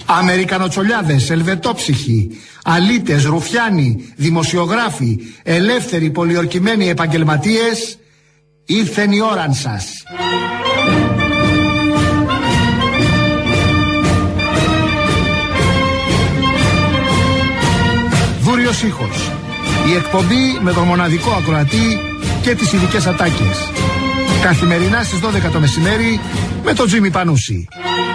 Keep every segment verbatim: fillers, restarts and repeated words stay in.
Αμερικανοτσολιάδες, ελβετόψυχοι, αλήτες, ρουφιάνοι, δημοσιογράφοι, ελεύθεροι πολιορκημένοι επαγγελματίες, ήρθεν η ώρα σας. Δούριος ήχος. Η εκπομπή με τον μοναδικό ακροατή και τις ειδικές ατάκες. Καθημερινά στις δώδεκα το μεσημέρι με τον Τζίμι Πανούση.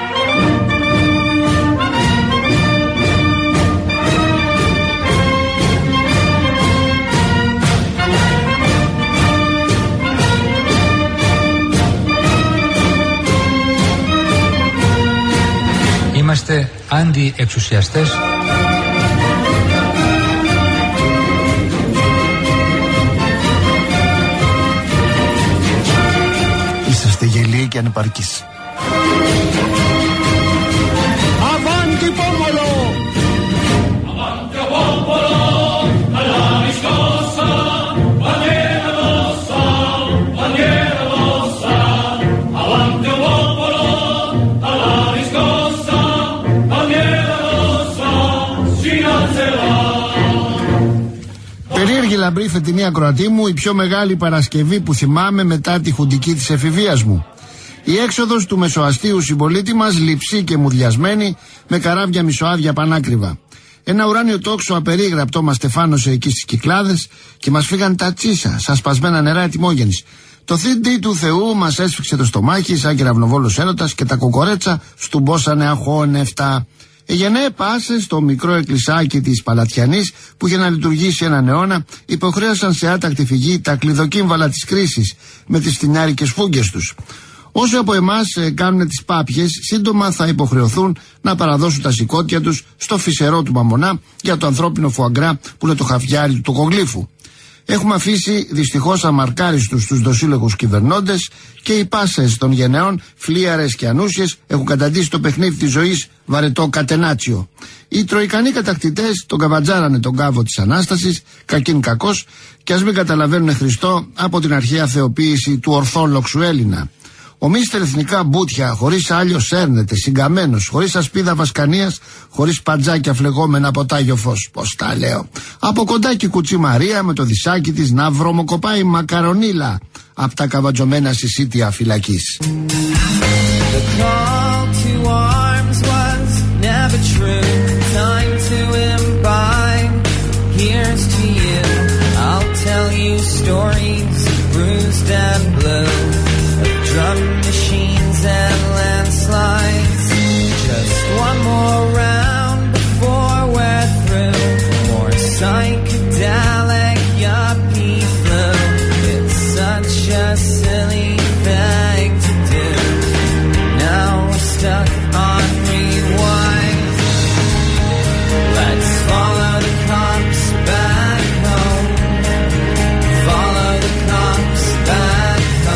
Είμαστε αντιεξουσιαστές. Είσαστε γελοί και ανεπαρκείς. Avanti popolo! Avanti popolo! Alla riscossa! Bandiera rossa! Bandiera rossa! Avanti popolo! Alla riscossa! Bandiera rossa! Si alzerà! Περίεργη λαμπρή φετινή ακροατή μου, η πιο μεγάλη Παρασκευή που θυμάμαι μετά τη χουντική της εφηβείας μου. Η έξοδος του μεσοαστίου συμπολίτη μας, λειψή και μουδιασμένη, με καράβια μισοάδια πανάκριβα. Ένα ουράνιο τόξο απερίγραπτο μας στεφάνωσε εκεί στις Κυκλάδες και μας φύγαν τα τσίσα, σαν σπασμένα νερά ετοιμόγενης. Το θήντι του Θεού μας έσφιξε το στομάχι σαν κεραυνοβόλος έρωτας και τα κοκορέτσα στουμπόσανε αχώνευτα. Εγενέ πάσε στο μικρό εκκλησάκι της Παλατιανής που είχε να λειτουργήσει έναν αιώνα, υποχρέωσαν σε άτακτη φυγή τα κλειδοκύμβαλα της κρίσης με τις φθινιάρικες φούγκες τους. Όσοι από εμάς ε, κάνουν τις πάπιες, σύντομα θα υποχρεωθούν να παραδώσουν τα σηκώτια τους στο φυσερό του Μαμονά για το ανθρώπινο φουαγκρά που είναι το χαβιάρι του τοκογλύφου. Έχουμε αφήσει δυστυχώς αμαρκάριστους τους δοσύλλογους κυβερνώντες και οι πάσες των γενεών, φλίαρες και ανούσιες, έχουν καταντήσει το παιχνίδι της ζωής βαρετό κατενάτσιο. Οι τροικανοί κατακτητές τον καβατζάρανε τον κάβο της Ανάστασης, κακήν κακός, και ας μην καταλαβαίνουν Χριστό από την αρχαία θεοποίηση του ορθόλοξου Έλληνα. Ο μίστερ εθνικά μπούτια, χωρίς άλιο σέρνεται, συγκαμμένος, χωρίς ασπίδα βασκανίας, χωρίς παντζάκια φλεγόμενα από τάγιο φως. Πώς τα λέω. Από κοντά και η κουτσή Μαρία με το δισάκι της να βρωμοκοπάει μακαρονίλα από τα καβατζωμένα συσίτια φυλακής. Drum machines and landslides. Just one more round before we're through. More psychedelic yuppie flu. It's such a silly thing to do. Now we're stuck on rewind. Let's follow the cops back home. Follow the cops back.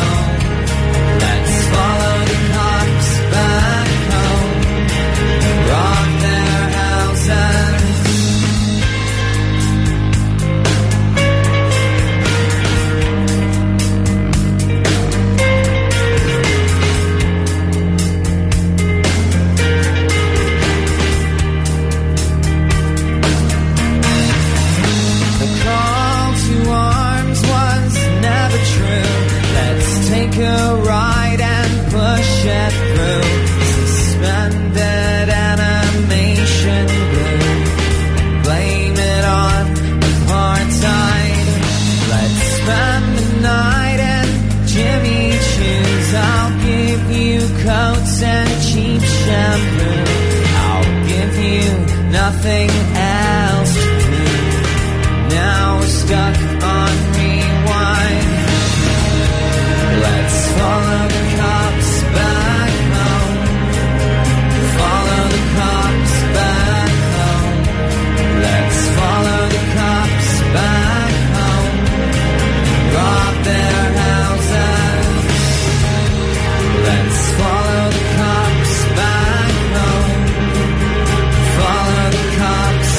A ride and push it through. Suspended animation glue. Blame it on apartheid. Let's spend the night in Jimmy Choo's. I'll give you coats and cheap shampoo. I'll give you nothing else to do. Now we're stuck on rewind. Let's follow the cops back home. Follow the cops back home. Let's follow the cops back home. Rob their houses. Let's follow the cops back home. Follow the cops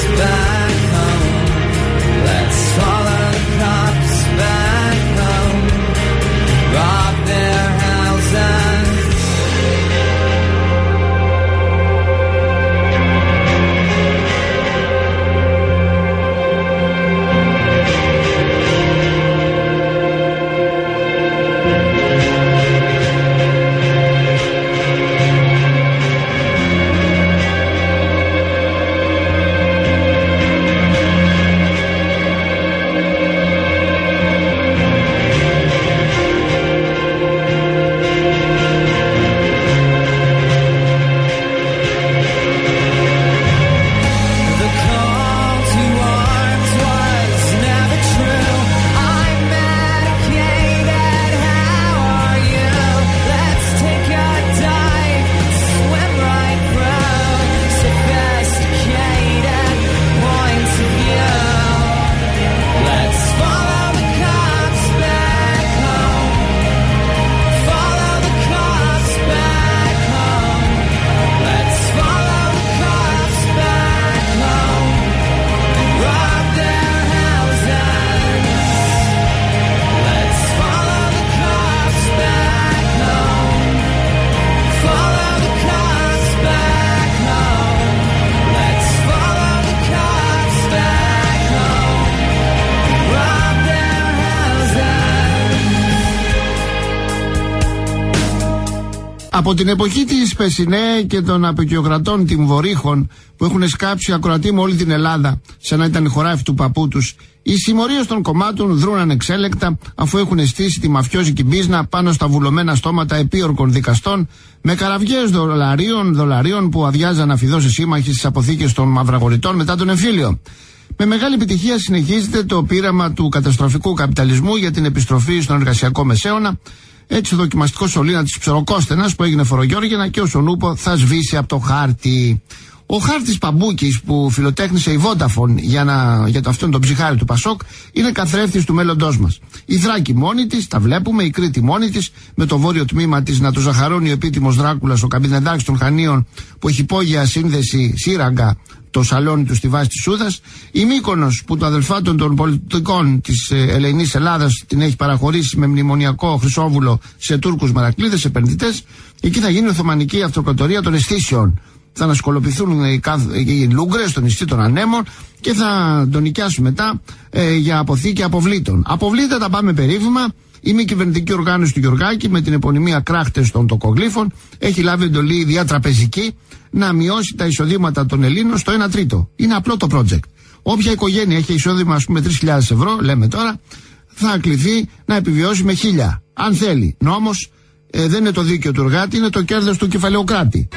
Από την εποχή της Πεσινέ και των απεικιοκρατών τιμβορύχων που έχουν σκάψει ακροατή με όλη την Ελλάδα, σαν να ήταν η χωράφη του παππού τους, οι συμμορίες των κομμάτων δρούν ανεξέλεκτα, αφού έχουν στήσει τη μαφιόζικη μπίζνα πάνω στα βουλωμένα στόματα επίορκων δικαστών, με καραβιές δολαρίων, δολαρίων που αδειάζαν αφιδώσεις σύμμαχοι στις αποθήκες των μαυραγοριτών μετά τον εμφύλιο. Με μεγάλη επιτυχία συνεχίζεται το πείραμα του καταστροφικού καπιταλισμού για την επιστροφή στον εργασιακό μεσαίωνα. Έτσι ο δοκιμαστικός σωλήνα της Ψωροκόστενας που έγινε φορογιόργινα και ο Σονούπο θα σβήσει από το χάρτη. Ο χάρτης Παμπούκης που φιλοτέχνησε η Vodafone για, να, για το αυτόν τον ψυχάρι του Πασόκ είναι καθρέφτης του μέλλοντός μας. Η Θράκη μόνη της, τα βλέπουμε, η Κρήτη μόνη της, με το βόρειο τμήμα της να το ζαχαρώνει ο επίτιμος Δράκουλας, ο Καμπινεντάκης των Χανίων που έχει υπόγεια σύνδεση σύραγγα το σαλόνι του στη βάση της Σούδας, η Μύκονος που το αδελφάτων των πολιτικών της ε, Ελληνής Ελλάδας την έχει παραχωρήσει με μνημονιακό χρυσόβουλο σε Τούρκους μαρακλίδες, επενδυτές. Εκεί θα γίνει η Οθωμανική Αυτοκρατορία των Αισθήσεων. Θα ανασκολοποιηθούν οι, οι Λούγκρες στο νησί των Ανέμων και θα τον νοικιάσουν μετά ε, για αποθήκη αποβλήτων. Αποβλήτα τα πάμε περίφημα. Η μη κυβερνητική οργάνωση του Γιωργάκη με την επωνυμία Κράχτες των Τοκογλύφων έχει λάβει εντολή διατραπεζική να μειώσει τα εισοδήματα των Ελλήνων στο ένα τρίτο. Είναι απλό το project. Όποια οικογένεια έχει εισόδημα ας πούμε τρεις χιλιάδες ευρώ, λέμε τώρα, θα κληθεί να επιβιώσει με χίλια. Αν θέλει. Νόμος ε, δεν είναι το δίκαιο του εργάτη, είναι το κέρδος του κεφαλαιοκράτη.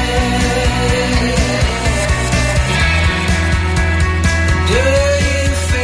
Do you feel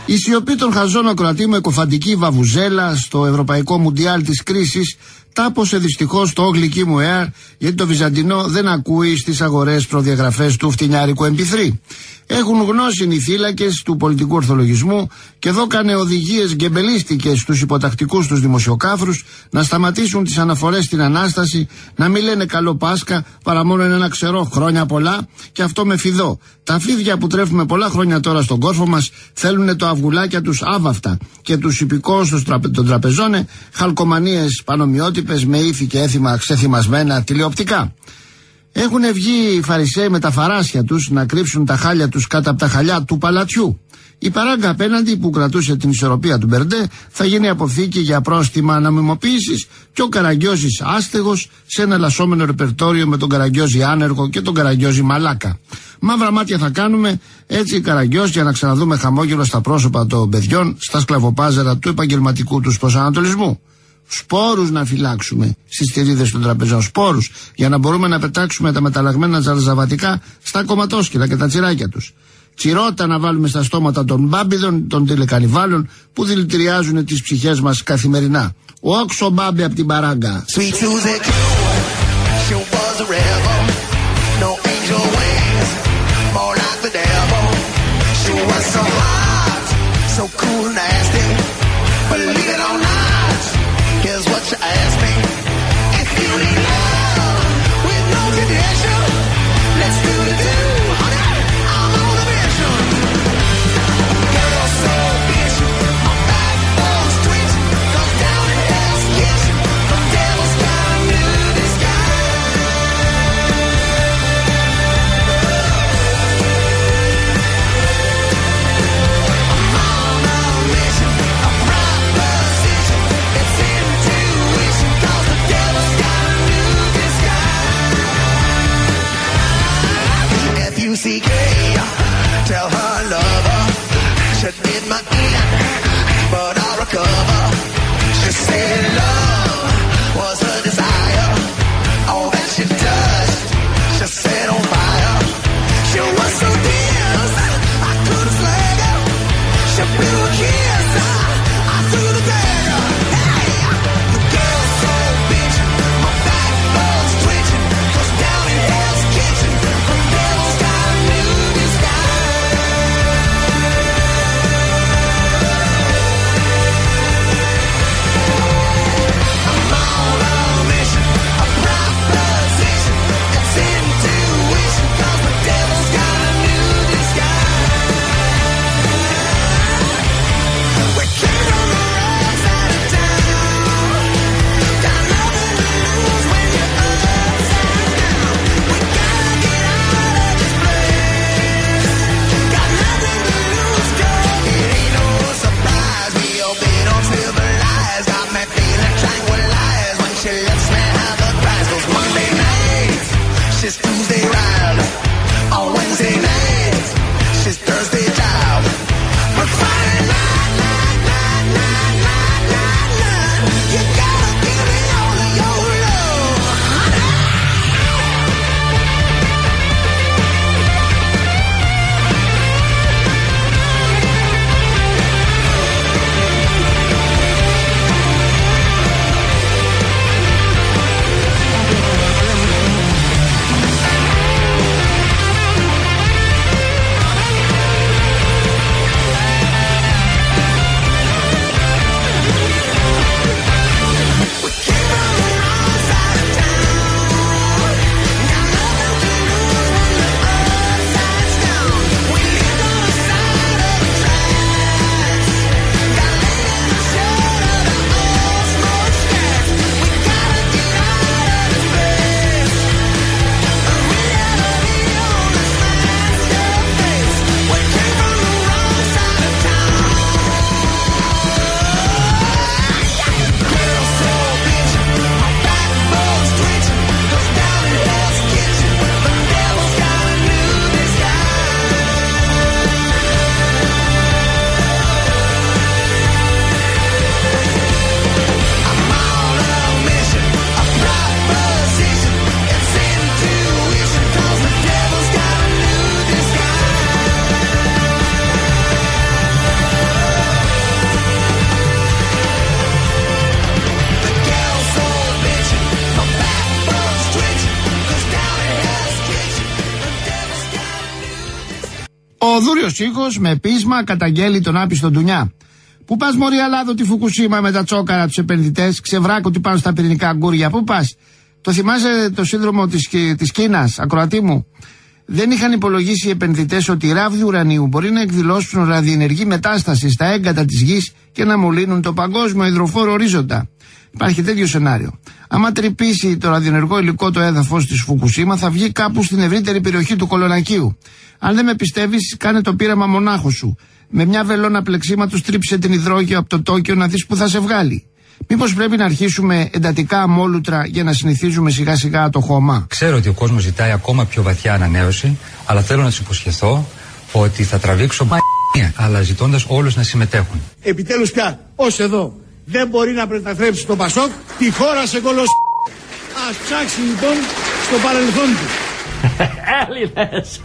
Η σιωπή των χαζών ακροατή με εκοφαντική βαβουζέλα στο Ευρωπαϊκό Μουντιάλ της κρίσης τάπωσε δυστυχώς το γλυκί μου Air, γιατί το Βυζαντινό δεν ακούει στις αγορές προδιαγραφές του φτηνιάρικου εμ πι θρι. Έχουν γνώση οι θύλακες του πολιτικού ορθολογισμού και εδώ κάνε οδηγίες γκεμπελίστικες στους υποτακτικούς τους δημοσιοκάφρους να σταματήσουν τις αναφορές στην Ανάσταση, να μην λένε καλό Πάσχα παρά μόνο ένα ξερό χρόνια πολλά, και αυτό με φιδό. Τα φίδια που τρέφουμε πολλά χρόνια τώρα στον κόρφο μας θέλουν το αυγουλάκια τους άβαυτα και τους υπηκόους των τραπεζών χαλκομανίες πανομοιότυπες με ύφη και έθιμα ξεθυμασμένα τηλεοπτικά. Έχουν βγει οι Φαρισαίοι με τα φαράσια τους να κρύψουν τα χάλια τους κάτω από τα χαλιά του παλατιού. Η παράγκα απέναντι που κρατούσε την ισορροπία του Μπερντέ θα γίνει αποθήκη για πρόστιμα αναμιμοποίησης και ο Καραγκιόζης άστεγος σε ένα λασσόμενο ρεπερτόριο με τον Καραγκιόζη άνεργο και τον Καραγκιόζη μαλάκα. Μαύρα μάτια θα κάνουμε έτσι οι Καραγκιόζοι για να ξαναδούμε χαμόγελο στα πρόσωπα των παιδιών στα σκλαβοπάζαρα του επαγγελματικού τους προσανατολισμού. Σπόρους να φυλάξουμε στις θηρίδες των τραπεζών, σπόρους, για να μπορούμε να πετάξουμε τα μεταλλαγμένα τζαρζαβατικά στα κομματόσκυλα και τα τσιράκια τους. Τσιρότα να βάλουμε στα στόματα των μπάμπιδων, των τηλεκανιβάλων που δηλητηριάζουν τις ψυχές μας καθημερινά. Όξο μπάμπι από την παράγκα. What you ask me, if you need love with no condition, let's do the do, honey, I'm on a mission. Girl so bitchy, my backbone's twitching, goes down in Hell's Kitchen, the devil's got a new disguise. I'm on a mission, a proposition, it's in C K, tell her lover, she did my in, but I'll recover. She said love was her desire, all that she touched, she set on fire. She was so dense, I couldn't slag her. She blew a kiss, I, I threw the dagger. Hey, the girl's so bitchy, my backbone's twitching, goes down in Hell's Kitchen, the devil's got Ο Δούριος Ήχος με πείσμα καταγγέλει τον άπιστο Ντουνιά. Πού πας μωρή Αλάδο τη Φουκουσίμα με τα τσόκαρα τους επενδυτές, ξεβράκωτοι πάνω στα πυρηνικά αγκούρια, πού πας? Το θυμάσαι το σύνδρομο της, της Κίνας, ακροατή μου? Δεν είχαν υπολογίσει οι επενδυτές ότι οι ράβδοι ουρανίου μπορεί να εκδηλώσουν ραδιενεργή μετάσταση στα έγκατα της γης και να μολύνουν το παγκόσμιο υδροφόρο ορίζοντα. Υπάρχει τέτοιο σενάριο. Άμα τρυπήσει το ραδιενεργό υλικό το έδαφος της Φουκουσίμα, θα βγει κάπου στην ευρύτερη περιοχή του Κολονακίου. Αν δεν με πιστεύεις, κάνε το πείραμα μονάχο σου. Με μια βελόνα πλεξίματος τρίψε την υδρόγειο από το Τόκιο να δεις που θα σε βγάλει. Μήπως πρέπει να αρχίσουμε εντατικά αμόλουτρα για να συνηθίζουμε σιγά σιγά το χώμα? Ξέρω ότι ο κόσμος ζητάει ακόμα πιο βαθιά ανανέωση, αλλά θέλω να τους υποσχεθώ ότι θα τραβήξω μ***, αλλά ζητώντας όλους να συμμετέχουν. Επιτέλους πια, ως εδώ, δεν μπορεί να μετατρέψει το Πασόκ τη χώρα σε κολοσ... Ας ψάξει λοιπόν στο παρελθόν του. Έλληνες,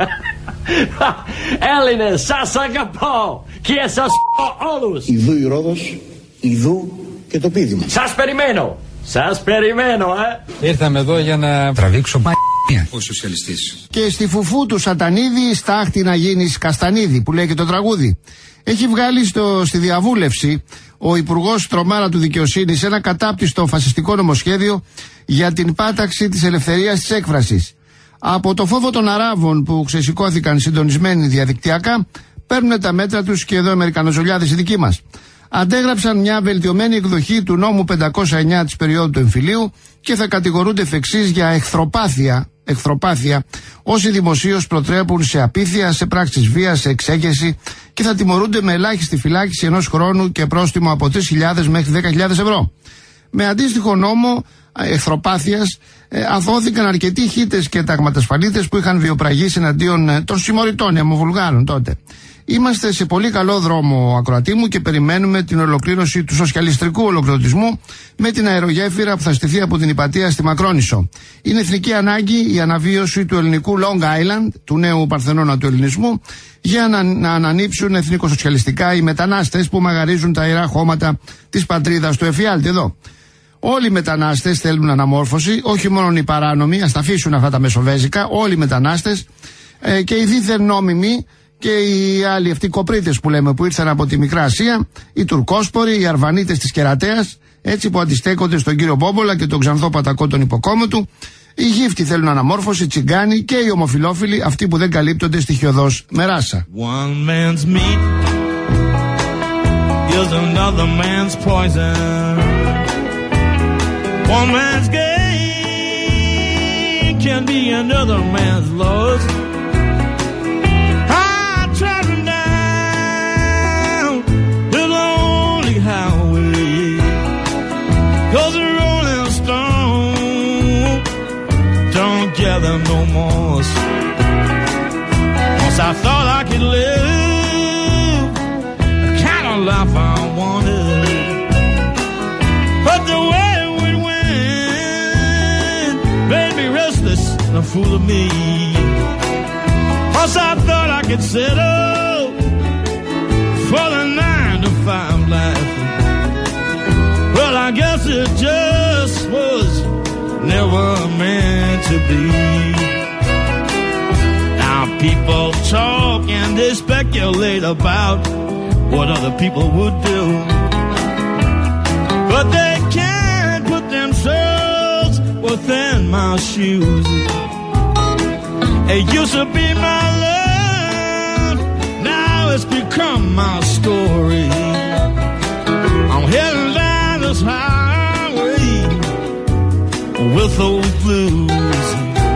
Έλληνες, σας αγαπώ και σας πω όλους. Ιδού η Ρόδος, ιδού και το πείδημα. Σας περιμένω, σας περιμένω, ε. Ήρθαμε εδώ για να τραβήξω μ***, ο σοσιαλιστής. Και στη φουφού του Σατανίδη στάχτη να γίνεις Καστανίδη, που λέει και το τραγούδι. Έχει βγάλει στο, στη διαβούλευση ο Υπουργός Τρομάρα του Δικαιοσύνης ένα κατάπτυστο φασιστικό νομοσχέδιο για την πάταξη της ελευθερίας της έκφρασης. Από το φόβο των Αράβων που ξεσηκώθηκαν συντονισμένοι διαδικτυακά, παίρνουν τα μέτρα τους και εδώ οι Αμερικανοζωλιάδες οι δικοί μας. Αντέγραψαν μια βελτιωμένη εκδοχή του νόμου πεντακόσια εννιά της περίοδου του εμφυλίου και θα κατηγορούνται εφ' εξής για εχθροπάθεια, εχθροπάθεια όσοι δημοσίως προτρέπουν σε απίθεια, σε πράξεις βίας, σε εξέγερση και θα τιμωρούνται με ελάχιστη φυλάκιση ενός χρόνου και πρόστιμο από τρεις χιλιάδες μέχρι δέκα χιλιάδες ευρώ. Με αντίστοιχο νόμο εχθροπάθειας ε, αθώθηκαν αρκετοί χίτες και ταγματασφαλίτες που είχαν βιοπραγήσει εναντίον ε, των συμμοριτών, αιμοβουλγάρων τότε. Είμαστε σε πολύ καλό δρόμο, ακροατή μου, και περιμένουμε την ολοκλήρωση του σοσιαλιστικού ολοκληρωτισμού με την αερογέφυρα που θα στηθεί από την Ιππατία στη Μακρόνισσο. Είναι εθνική ανάγκη η αναβίωση του ελληνικού Long Island, του νέου Παρθενώνα του ελληνισμού, για να, να ανανύψουν εθνικοσοσιαλιστικά οι μετανάστες που μαγαρίζουν τα ιερά χώματα της πατρίδας του εφιάλτη εδώ. Όλοι οι μετανάστες θέλουν αναμόρφωση, όχι μόνο οι παράνομοι, ας τα αφήσουν αυτά τα μεσοβέζικα, όλοι οι μετανάστες ε, και οι δίθεν νόμιμοι και οι άλλοι αυτοί κοπρίτες που λέμε που ήρθαν από τη Μικρά Ασία, οι Τουρκόσποροι, οι Αρβανίτες της Κερατέας, έτσι που αντιστέκονται στον κύριο Μπόμπολα και τον Ξανθό Πατακό τον υποκόμο του. Οι γύφτοι θέλουν αναμόρφωση, τσιγκάνοι και οι ομοφυλόφιλοι, αυτοί που δεν καλύπτονται στοιχειωδώς με ράσα. One man's meat is another man's poison. One man's gain can be another man's loss. I travel down the lonely highway, 'cause the rolling stone don't gather no moss. Once I thought I could live the kind of life I wanted, but the way a fool of me. Cause I thought I could settle for the nine to five life. Well, I guess it just was never meant to be. Now people talk and they speculate about what other people would do, but they can't put themselves within my shoes. It used to be my love, now it's become my story. I'm heading down this highway with those blues.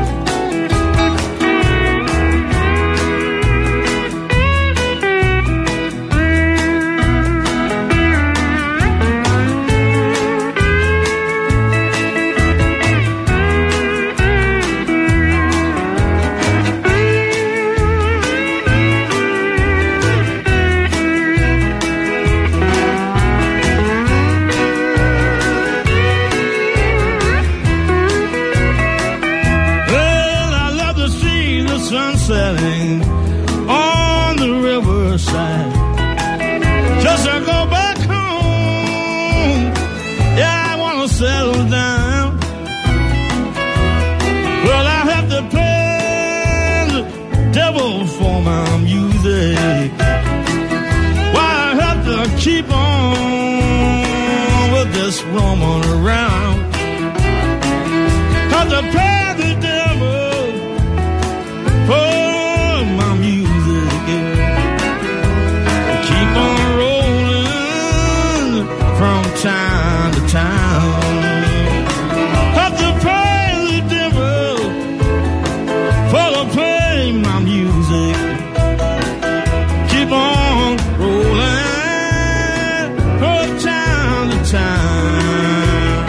Setting on the riverside, just to go back home. Yeah, I want to settle down. Well, I have to pay the devil for my music. music. Why I have to keep on with this woman around? Cause I pay the devil for my music. Keep on rolling from time to time. Have to pay the devil for the play my music. Keep on rolling from time to time.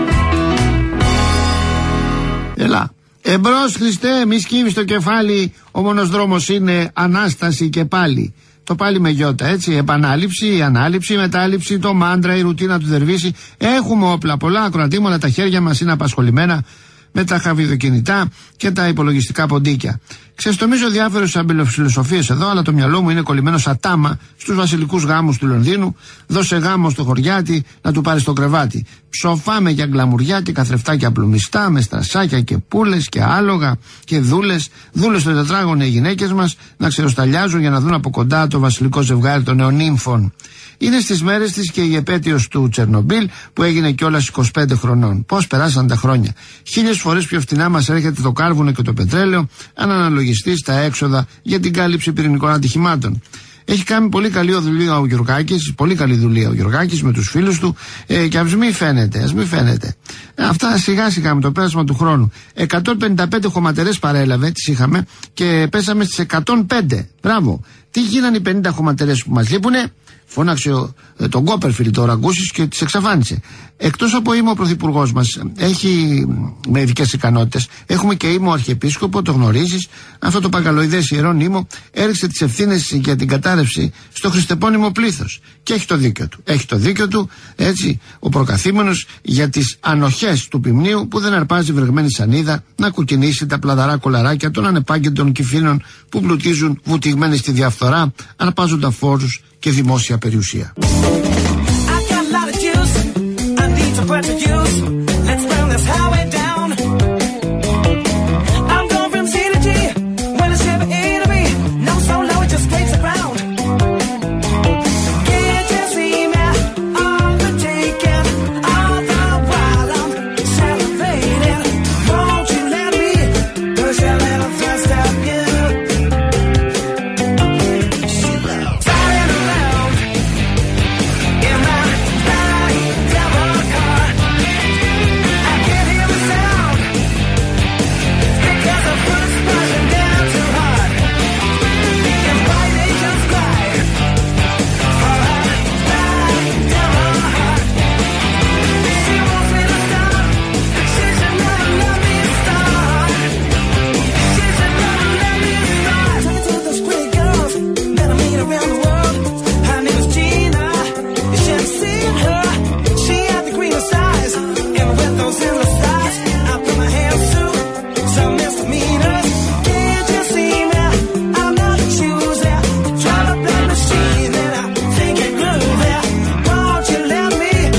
Έλα. Εμπρός Χριστέ, μη σκύβεις το κεφάλι, ο μόνος δρόμος είναι Ανάσταση και πάλι. Το πάλι με γιώτα, έτσι, επανάληψη, ανάληψη, μετάληψη, το μάντρα, η ρουτίνα του Δερβίση. Έχουμε όπλα πολλά, ακροατήμονα, τα χέρια μας είναι απασχολημένα με τα χαβιδοκινητά και τα υπολογιστικά ποντίκια. Ξεστομίζω διάφορες αμπελοφιλοσοφίες εδώ, αλλά το μυαλό μου είναι κολλημένο σαν τάμα στους βασιλικούς γάμους του Λονδίνου. Δώσε γάμο στο χωριάτι να του πάρει στο κρεβάτι. Ψοφάμε για γκλαμουριά και καθρεφτάκια πλουμιστά, με στρασάκια και πούλες και άλογα και δούλες. Δούλες στο τετράγωνο οι γυναίκες μας να ξεροσταλιάζουν για να δουν από κοντά το βασιλικό ζευγάρι των νεονύμφων. Είναι στις μέρες της και η επέτειος του Τσερνομπίλ που έγινε κιόλας είκοσι πέντε χρονών. Πώς περάσαν τα χρόνια. Χίλιες φορές πιο φτηνά μας έρχεται το κάρβουνο και το πετρέλαιο, αν αναλογιστεί στα έξοδα για την κάλυψη πυρηνικών ατυχημάτων. Έχει κάνει πολύ καλή δουλειά ο Γιωργάκης, πολύ καλή δουλειά ο Γιωργάκης με τους φίλους του ε, και ας μην φαίνεται, ας μην φαίνεται. Αυτά σιγά σιγά με το πέρασμα του χρόνου. εκατόν πενήντα πέντε χωματερές παρέλαβε, τις είχαμε και πέσαμε στις εκατόν πέντε. Μπράβο. Τι γίνανε οι πενήντα χωματερές που μας λείπουνε? Φώναξε ε, τον Κόπερφιλ το Ραγκούσης και τις εξαφάνισε. Εκτός από είμαι ο πρωθυπουργός μας, έχει με ειδικές ικανότητες, έχουμε και είμαι ο αρχιεπίσκοπο, το γνωρίζεις, αυτό το παγκαλοειδές ιερό νήμο έριξε τις ευθύνες για την κατάρρευση στο χριστεπώνυμο πλήθος. Και έχει το δίκιο του. Έχει το δίκιο του, έτσι, ο προκαθήμενος για τις ανοχές του ποιμνίου που δεν αρπάζει βρεγμένη σανίδα να κουκκινήσει τα πλαδαρά κολαράκια των ανεπάγγελτων κυφήνων που πλουτίζουν βουτυγμένοι στη διαφθορά, αρπάζοντα φόρους και δημόσια περιουσία.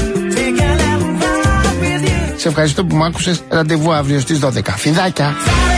Σε ευχαριστώ που μ' άκουσες. Ραντεβού αύριο στις δώδεκα. Φιδάκια!